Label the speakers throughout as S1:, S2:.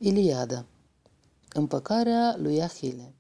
S1: Iliada. Împăcarea lui Ahile.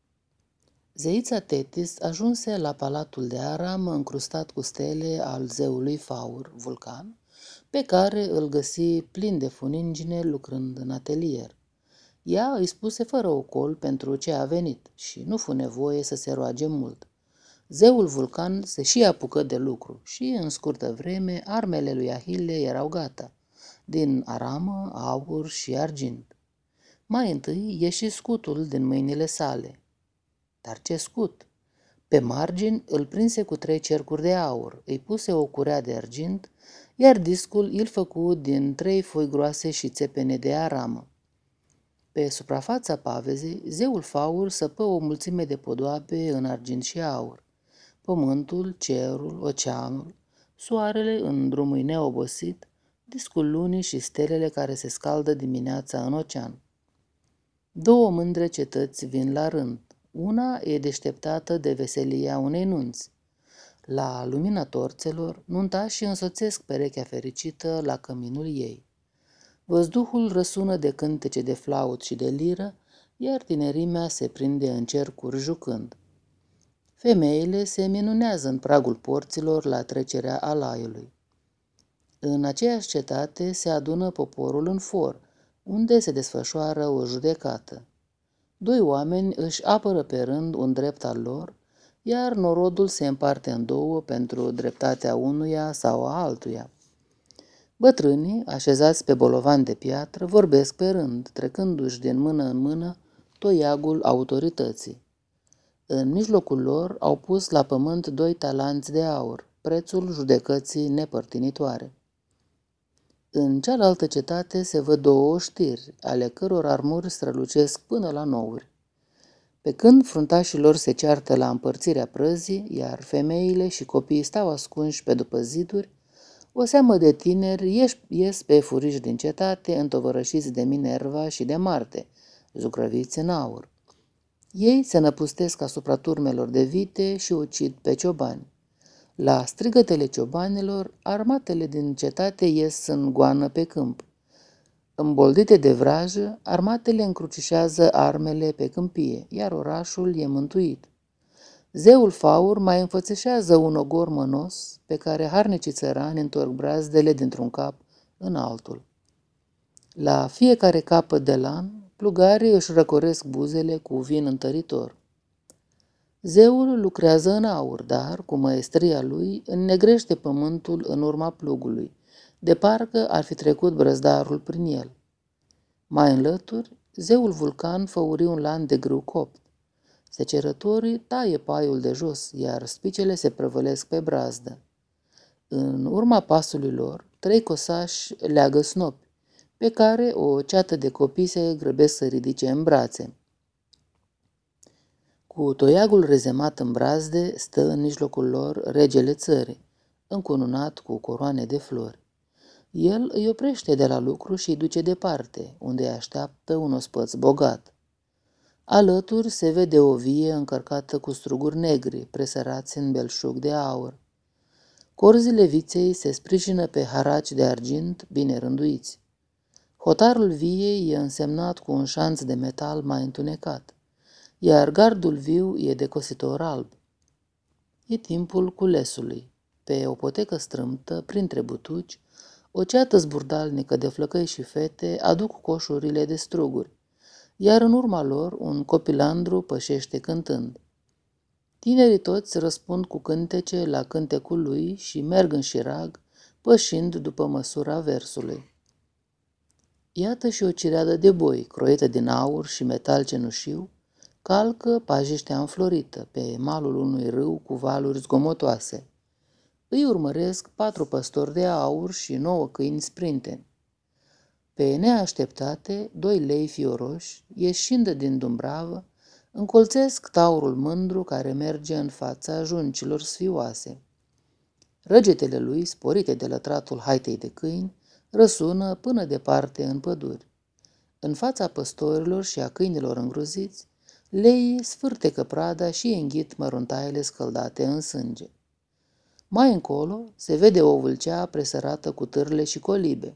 S1: Zeița Tetis ajunse la palatul de aram încrustat cu stele al zeului Faur, Vulcan, pe care îl găsi plin de funingine lucrând în atelier. Ea îi spuse fără ocol pentru ce a venit și nu fu nevoie să se roage mult. Zeul Vulcan se și apucă de lucru și, în scurtă vreme, armele lui Ahile erau gata, din aramă, aur și argint. Mai întâi ieși scutul din mâinile sale. Dar ce scut? Pe margini îl prinse cu 3 cercuri de aur, îi puse o curea de argint, iar discul îl făcu din 3 foi groase și țepene de aramă. Pe suprafața pavezei, zeul Faur săpă o mulțime de podoabe în argint și aur. Pământul, cerul, oceanul, soarele în drumul neobosit, discul lunii și stelele care se scaldă dimineața în ocean. 2 mândre cetăți vin la rând. Una e deșteptată de veselia unei nunți. La lumina torțelor, nuntașii însoțesc perechea fericită la căminul ei. Văzduhul răsună de cântece de flaut și de liră, iar tinerimea se prinde în cercuri jucând. Femeile se minunează în pragul porților la trecerea alaiului. În aceeași cetate se adună poporul în for, unde se desfășoară o judecată. 2 oameni își apără pe rând un drept al lor, iar norodul se împarte în 2 pentru dreptatea unuia sau a altuia. Bătrânii, așezați pe bolovan de piatră, vorbesc pe rând, trecându-și din mână în mână toiagul autorității. În mijlocul lor au pus la pământ 2 talanți de aur, prețul judecății nepărtinitoare. În cealaltă cetate se văd 2 oștiri, ale căror armuri strălucesc până la nouri. Pe când fruntașilor se ceartă la împărțirea prăzii, iar femeile și copiii stau ascunși pe după ziduri, o seamă de tineri ies pe furiși din cetate, întovărășiți de Minerva și de Marte, zugrăviți în aur. Ei se năpustesc asupra turmelor de vite și ucid pe ciobani. La strigătele ciobanilor, armatele din cetate ies în goană pe câmp. Îmboldite de vrajă, armatele încrucișează armele pe câmpie, iar orașul e mântuit. Zeul Faur mai înfățișează un ogor mănos pe care harnicii țărani întorc brazdele dintr-un cap în altul. La fiecare capăt de lan, plugarii își răcoresc buzele cu vin întăritor. Zeul lucrează în aur, dar, cu măestria lui, înnegrește pământul în urma plugului, de parcă ar fi trecut brăzdarul prin el. Mai înlături, zeul Vulcan făuri un lan de grâu copt. Secerătorii taie paiul de jos, iar spicele se prăvălesc pe brazdă. În urma pasului lor, 3 cosași leagă snopi, pe care o ceată de copii se grăbesc să ridice în brațe. Cu toiagul rezemat în brazde stă în mijlocul lor regele țării, încununat cu coroane de flori. El îi oprește de la lucru și îi duce departe, unde îi așteaptă un ospăț bogat. Alături se vede o vie încărcată cu struguri negri, presărați în belșug de aur. Corzile viței se sprijină pe haraci de argint bine rânduiți. Hotarul viei e însemnat cu un șanț de metal mai întunecat, iar gardul viu e de cositor alb. E timpul culesului. Pe o potecă strâmtă, printre butuci, o ceată zburdalnică de flăcăi și fete aduc coșurile de struguri, iar în urma lor un copilandru pășește cântând. Tinerii toți răspund cu cântece la cântecul lui și merg în șirag, pășind după măsura versului. Iată și o cireadă de boi, croită din aur și metal cenușiu, calcă pajiștea înflorită pe malul unui râu cu valuri zgomotoase. Îi urmăresc 4 păstori de aur și 9 câini sprinteni. Pe neașteptate, 2 lei fioroși, ieșind din dumbravă, încolțesc taurul mândru care merge în fața juncilor sfioase. Răgetele lui, sporite de lătratul haitei de câini, răsună până departe în păduri. În fața păstorilor și a câinilor îngroziți, leii sfârtecă prada și înghit măruntaiele scăldate în sânge. Mai încolo se vede o vâlcea presărată cu târle și colibe,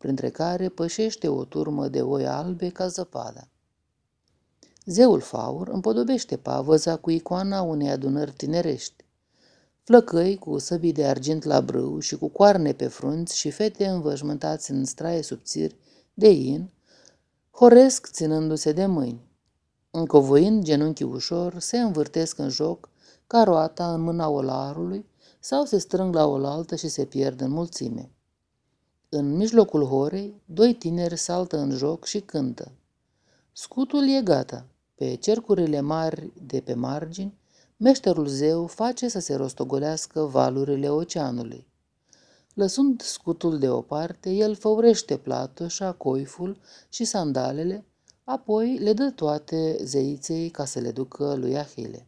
S1: printre care pășește o turmă de oi albe ca zăpada. Zeul Faur împodobește pavăza cu icoana unei adunări tinerești. Flăcăi cu săbii de argint la brâu și cu coarne pe frunți și fete învășmântați în straie subțiri de in, horesc ținându-se de mâini. Încovoind genunchii ușor, se învârtesc în joc ca roata în mâna olarului sau se strâng la oaltă și se pierd în mulțime. În mijlocul horei, doi tineri saltă în joc și cântă. Scutul e gata. Pe cercurile mari de pe margini, meșterul zeu face să se rostogolească valurile oceanului. Lăsând scutul deoparte, el făurește platoșa, coiful și sandalele, apoi le dă toate zeiței ca să le ducă lui Ahile.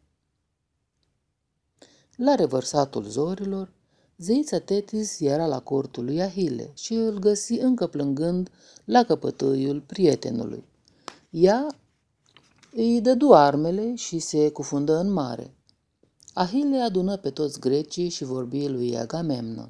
S1: La revărsatul zorilor, zeița Tetis era la cortul lui Ahile și îl găsi încă plângând la căpătâiul prietenului. Ea îi dădu armele și se cufundă în mare. Ahile adună pe toți grecii și vorbi lui Agamemnon.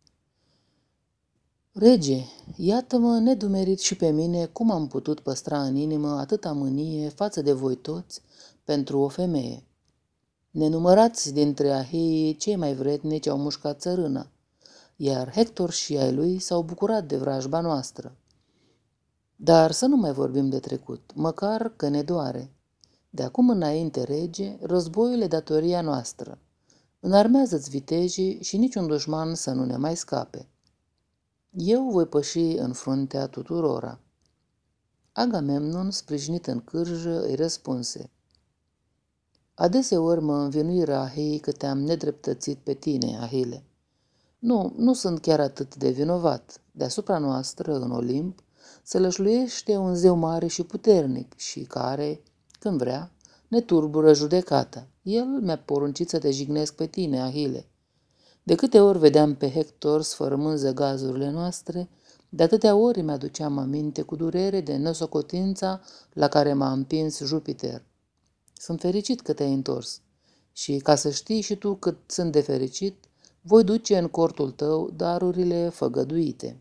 S1: Rege, iată-mă nedumerit și pe mine cum am putut păstra în inimă atâta mânie față de voi toți pentru o femeie. Nenumărați dintre aheii cei mai vrednici au mușcat țărâna, iar Hector și ai lui s-au bucurat de vrajba noastră. Dar să nu mai vorbim de trecut, măcar că ne doare. De acum înainte, rege, războiul e datoria noastră. Înarmează-ți vitejii și niciun dușman să nu ne mai scape. Eu voi păși în fruntea tuturora. Agamemnon, sprijinit în cârjă, îi răspunse. Adeseori mă învinuiră aheii că te-am nedreptățit pe tine, Ahile. Nu sunt chiar atât de vinovat. Deasupra noastră, în Olimp, se lășluiește un zeu mare și puternic și care, când vrea, ne turbură judecata. El mi-a poruncit să te jignesc pe tine, Ahile. De câte ori vedeam pe Hector sfărâmând zăgazurile noastre, de atâtea ori mi-aduceam aminte cu durere de nesocotința la care m-a împins Jupiter. Sunt fericit că te-ai întors și, ca să știi și tu cât sunt de fericit, voi duce în cortul tău darurile făgăduite.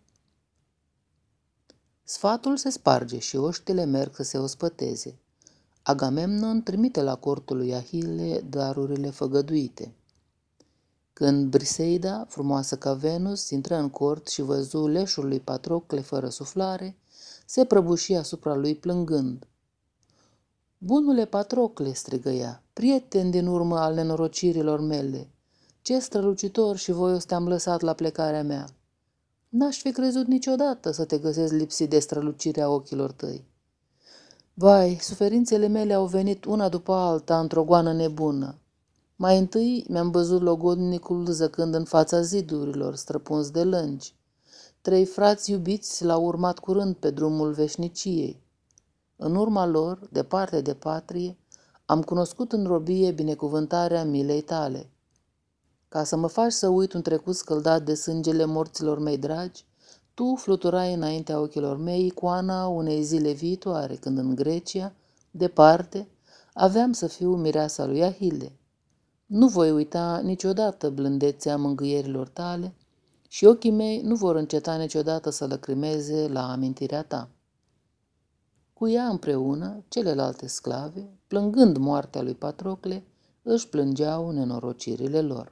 S1: Sfatul se sparge și oștile merg să se ospăteze. Agamemnon trimite la cortul lui Ahile darurile făgăduite. Când Briseida, frumoasă ca Venus, intră în cort și văzu leșul lui Patrocle fără suflare, se prăbuși asupra lui plângând. Bunule Patrocle, strigă ea, prieten din urmă al nenorocirilor mele, ce strălucitor și voios te-am lăsat la plecarea mea. N-aș fi crezut niciodată să te găsesc lipsit de strălucirea ochilor tăi. Vai, suferințele mele au venit una după alta într-o goană nebună. Mai întâi mi-am văzut logodnicul zăcând în fața zidurilor, străpuns de lângi. 3 frați iubiți l-au urmat curând pe drumul veșniciei. În urma lor, departe de patrie, am cunoscut în robie binecuvântarea milei tale. Ca să mă faci să uit un trecut scăldat de sângele morților mei dragi, tu fluturai înaintea ochilor mei icoana unei zile viitoare, când în Grecia, departe, aveam să fiu mireasa lui Ahile. Nu voi uita niciodată blândețea mângâierilor tale și ochii mei nu vor înceta niciodată să lăcrimeze la amintirea ta. Cu ea împreună, celelalte sclave, plângând moartea lui Patrocle, își plângeau nenorocirile lor.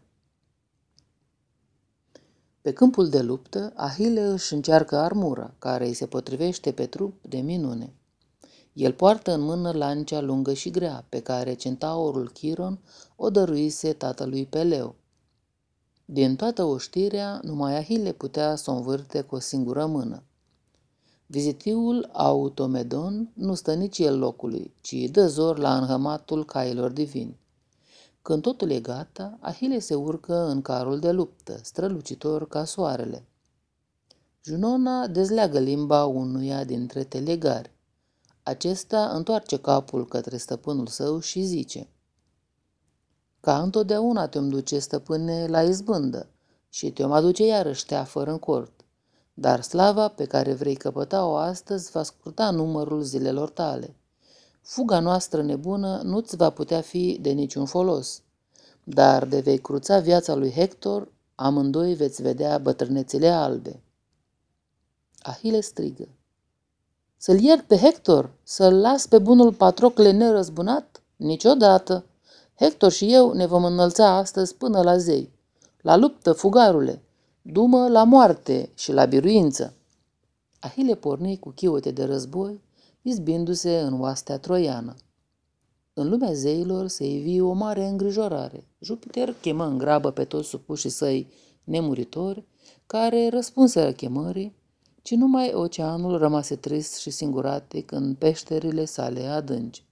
S1: Pe câmpul de luptă, Ahile își încearcă armura, care îi se potrivește pe trup de minune. El poartă în mână lancea lungă și grea, pe care centaurul Chiron o dăruise tatălui Peleu. Din toată oștirea, numai Ahile putea să o învârte cu o singură mână. Vizitiul Automedon nu stă nici el locului, ci dă zor la înhămatul cailor divini. Când totul e gata, Ahile se urcă în carul de luptă, strălucitor ca soarele. Junona dezleagă limba unuia dintre telegari. Acesta întoarce capul către stăpânul său și zice: Ca întotdeauna te-om duce, stăpâne, la izbândă și te-om aduce iarăși teafăr în cort. Dar slava pe care vrei căpăta-o astăzi va scurta numărul zilelor tale. Fuga noastră nebună nu-ți va putea fi de niciun folos, dar de vei cruța viața lui Hector, amândoi veți vedea bătrânețile albe. Ahile strigă: Să-l iert pe Hector? Să-l las pe bunul Patrocle nerăzbunat? Niciodată! Hector și eu ne vom înălța astăzi până la zei. La luptă, fugarule! Du-mă la moarte și la biruință! Ahile porni cu chiote de război, izbindu-se în oastea troiană. În lumea zeilor se ivi o mare îngrijorare. Jupiter chemă în grabă pe toți supușii săi nemuritori, care răspunseră chemării, ci numai oceanul rămase trist și singuratic în peșterile sale adânci.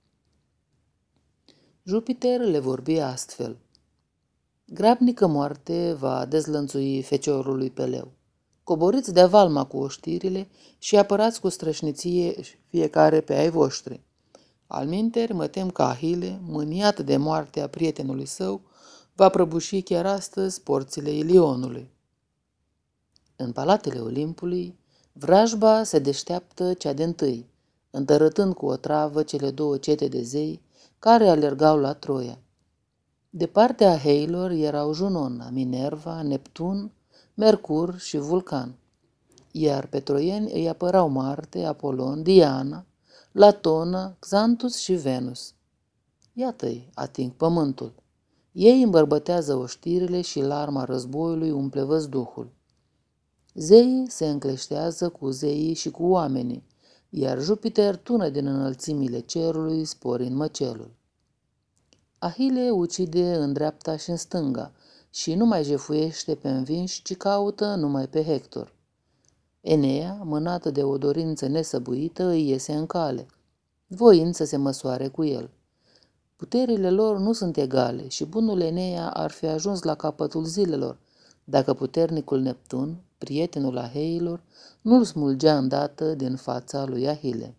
S1: Jupiter le vorbi astfel: Grabnică moarte va dezlănțui feciorului Peleu. Coborâți de valma cu oștirile și apărați cu strășniție fiecare pe ai voștri. Alminteri, mă tem că Ahile, mâniat de moartea prietenului său, va prăbuși chiar astăzi porțile Ilionului. În palatele Olimpului, vrajba se deșteaptă cea de-ntâi, întărătând cu o travă cele două cete de zei care alergau la Troia. De partea heilor erau Junon, Minerva, Neptun, Mercur și Vulcan, iar pe troieni îi apărau Marte, Apolon, Diana, Latona, Xantus și Venus. Iată-i, ating pământul. Ei îmbărbătează oștirile și larma războiului umple văzduhul. Zeii se încleștează cu zeii și cu oamenii, iar Jupiter tună din înălțimile cerului, sporind măcelul. Ahile ucide în dreapta și în stânga și nu mai jefuiește pe învinși, ci caută numai pe Hector. Enea, mânată de o dorință nesăbuită, îi iese în cale, voind să se măsoare cu el. Puterile lor nu sunt egale și bunul Enea ar fi ajuns la capătul zilelor, dacă puternicul Neptun, prietenul Aheilor, nu-l smulgea îndată din fața lui Ahile.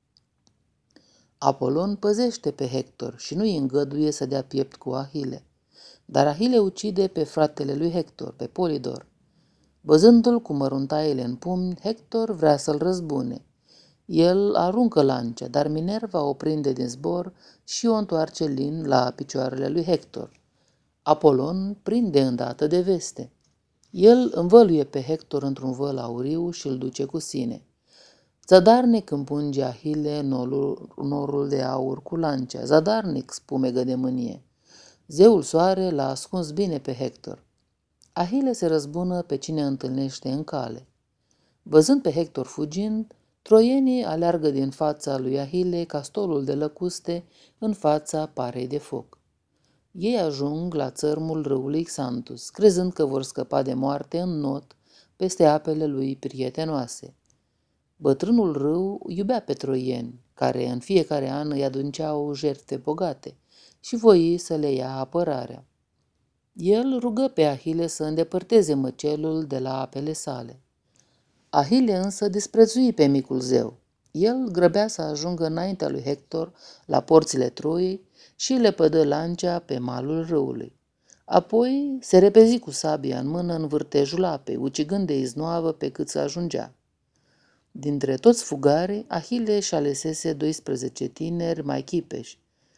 S1: Apolon păzește pe Hector și nu îi îngăduie să dea piept cu Ahile, dar Ahile ucide pe fratele lui Hector, pe Polidor. Văzându-l cu măruntaiele în pumni, Hector vrea să-l răzbune. El aruncă lancea, dar Minerva o prinde din zbor și o întoarce lin la picioarele lui Hector. Apolon prinde îndată de veste. El învăluie pe Hector într-un văl auriu și îl duce cu sine. Zadarnic împunge Ahile norul de aur cu lancea, zadarnic spumegă de mânie. Zeul soare l-a ascuns bine pe Hector. Ahile se răzbună pe cine întâlnește în cale. Văzând pe Hector fugind, troienii aleargă din fața lui Ahile ca stolul de lăcuste în fața parei de foc. Ei ajung la țărmul râului Xantus, crezând că vor scăpa de moarte în not peste apele lui prietenoase. Bătrânul râu iubea pe troieni, care în fiecare an îi adunceau jertfe bogate, și voi să le ia apărarea. El rugă pe Ahile să îndepărteze măcelul de la apele sale. Ahile însă disprețui pe micul zeu. El grăbea să ajungă înaintea lui Hector la porțile Troiei și le pădă lancea pe malul râului. Apoi se repezi cu sabia în mână în vârtejul apei, ucigând de iznoavă pe cât să ajungea. Dintre toți fugarii, Ahile și alesese 12 tineri mai chipeși.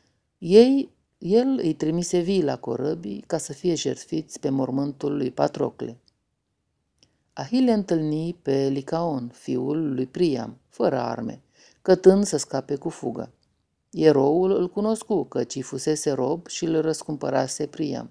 S1: El îi trimise vii la corăbii ca să fie jertfiți pe mormântul lui Patrocle. Ahile întâlni pe Licaon, fiul lui Priam, fără arme, cătând să scape cu fugă. Eroul îl cunoscu, căci îi fusese rob și îl răscumpărase Priam.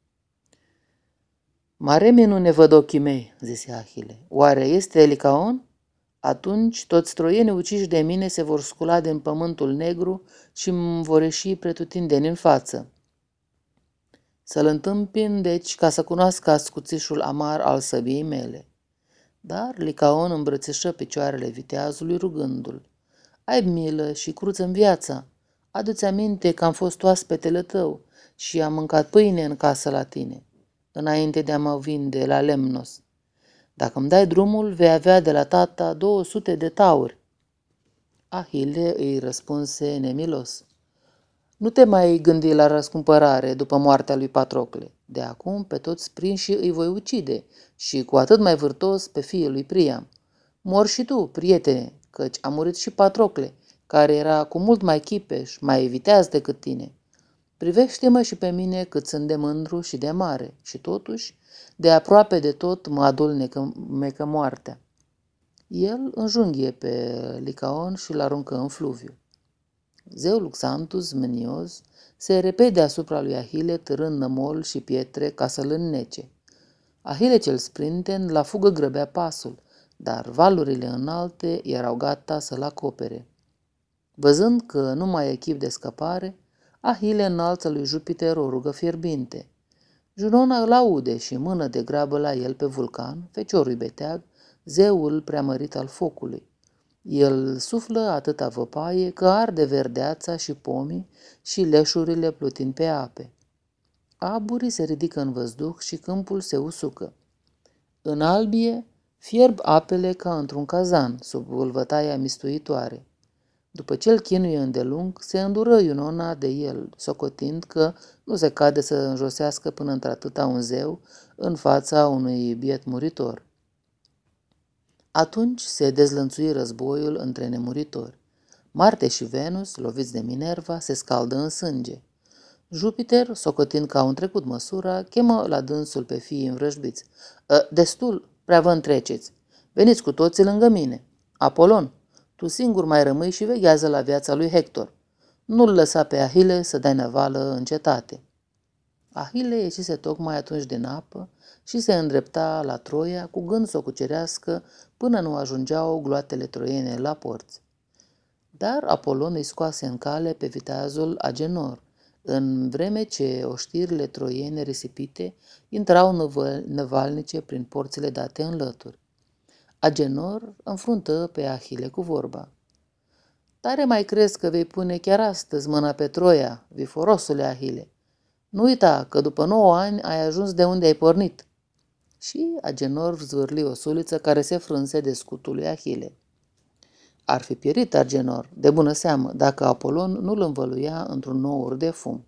S1: Mare minune văd ochii mei, zise Ahile. Oare este Licaon? Atunci toți troienii uciși de mine se vor scula din pământul negru și îmi vor ieși pretutindeni în față. Să-l întâmpin, deci, ca să cunoască ascuțișul amar al săbiei mele. Dar Licaon îmbrățișă picioarele viteazului rugându-l. Ai milă și cruță-mi viața. Adu-ți aminte că am fost oaspetele tău și am mâncat pâine în casă la tine, înainte de a mă vinde la Lemnos. Dacă îmi dai drumul, vei avea de la tata 200 de tauri. Ahile îi răspunse nemilos. Nu te mai gândi la răscumpărare după moartea lui Patrocle. De acum pe toți prinși îi voi ucide și cu atât mai vârtos pe fiul lui Priam. Mor și tu, prietene, căci a murit și Patrocle, care era cu mult mai chipeș, mai viteaz decât tine. Privește-mă și pe mine cât sunt de mândru și de mare și totuși, de aproape de tot mă adulnecă moartea. El înjunghie pe Licaon și îl aruncă în fluviu. Zeul Xanthus, mânios, se repede deasupra lui Ahile, târând nămol și pietre ca să-l înnece. Ahile cel sprinten la fugă grăbea pasul, dar valurile înalte erau gata să-l acopere. Văzând că nu mai e chip de scăpare, Ahile înalță lui Jupiter o rugă fierbinte. Junona îl aude și mână de grabă la el pe Vulcan, feciorul beteag, zeul preamărit al focului. El suflă atâta văpaie că arde verdeața și pomii și leșurile plutind pe ape. Aburii se ridică în văzduh și câmpul se usucă. În albie fierb apele ca într-un cazan, sub vâlvătaia mistuitoare. După ce îl chinuie îndelung, se îndură Iunona de el, socotind că nu se cade să înjosească până într-atâta un zeu în fața unui biet muritor. Atunci se dezlănțui războiul între nemuritori. Marte și Venus, loviți de Minerva, se scaldă în sânge. Jupiter, socotind că au întrecut măsura, chemă la dânsul pe fiii învrăjbiți. Destul, prea vă întreceți. Veniți cu toții lângă mine. Apolon, tu singur mai rămâi și veghează la viața lui Hector. Nu-l lăsa pe Ahile să dea năvală în cetate. Ahile ieșise tocmai atunci din apă și se îndrepta la Troia cu gând să o cucerească până nu ajungeau gloatele troiene la porți. Dar Apolon îi scoase în cale pe viteazul Agenor, în vreme ce oștirile troiene risipite intrau năvalnice prin porțile date în lături. Agenor înfruntă pe Ahile cu vorba. Tare mai crezi că vei pune chiar astăzi mâna pe Troia, viforosule Ahile. Nu uita că după 9 ani ai ajuns de unde ai pornit. Și Agenor zvârli o suliță care se frânse de scutul lui Ahile. Ar fi pierit Agenor, de bună seamă, dacă Apolon nu-l învăluia într-un nour de fum.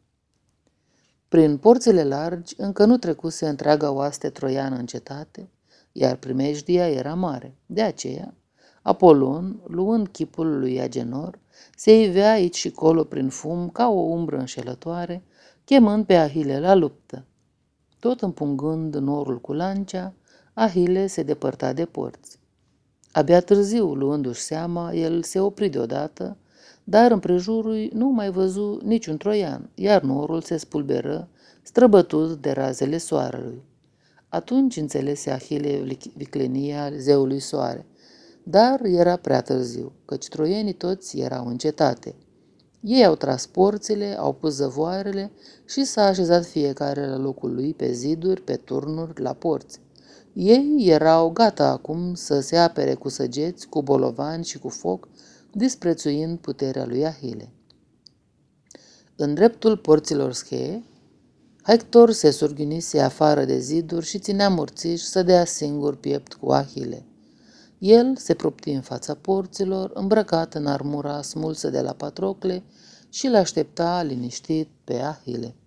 S1: Prin porțile largi încă nu trecuse întreaga oaste troiană în cetate, iar primejdia era mare. De aceea, Apolon, luând chipul lui Agenor, se ivea aici și colo prin fum ca o umbră înșelătoare, chemând pe Ahile la luptă. Tot împungând norul cu lancea, Ahile se depărta de porți. Abia târziu, luându-și seama, el se opri deodată, dar împrejurul nu mai văzu niciun troian, iar norul se spulberă, străbătut de razele soarelui. Atunci înțelese Ahile viclenia zeului soare, dar era prea târziu, căci troienii toți erau în cetate. Ei au tras porțile, au pus zăvoarele și s-a așezat fiecare la locul lui pe ziduri, pe turnuri, la porți. Ei erau gata acum să se apere cu săgeți, cu bolovani și cu foc, disprețuind puterea lui Ahile. În dreptul porților scheie, Hector se surghinise afară de ziduri și ținea morțiș să dea singur piept cu Ahile. El se propti în fața porților, îmbrăcat în armura smulsă de la Patrocle, și l-aștepta liniștit pe Ahile.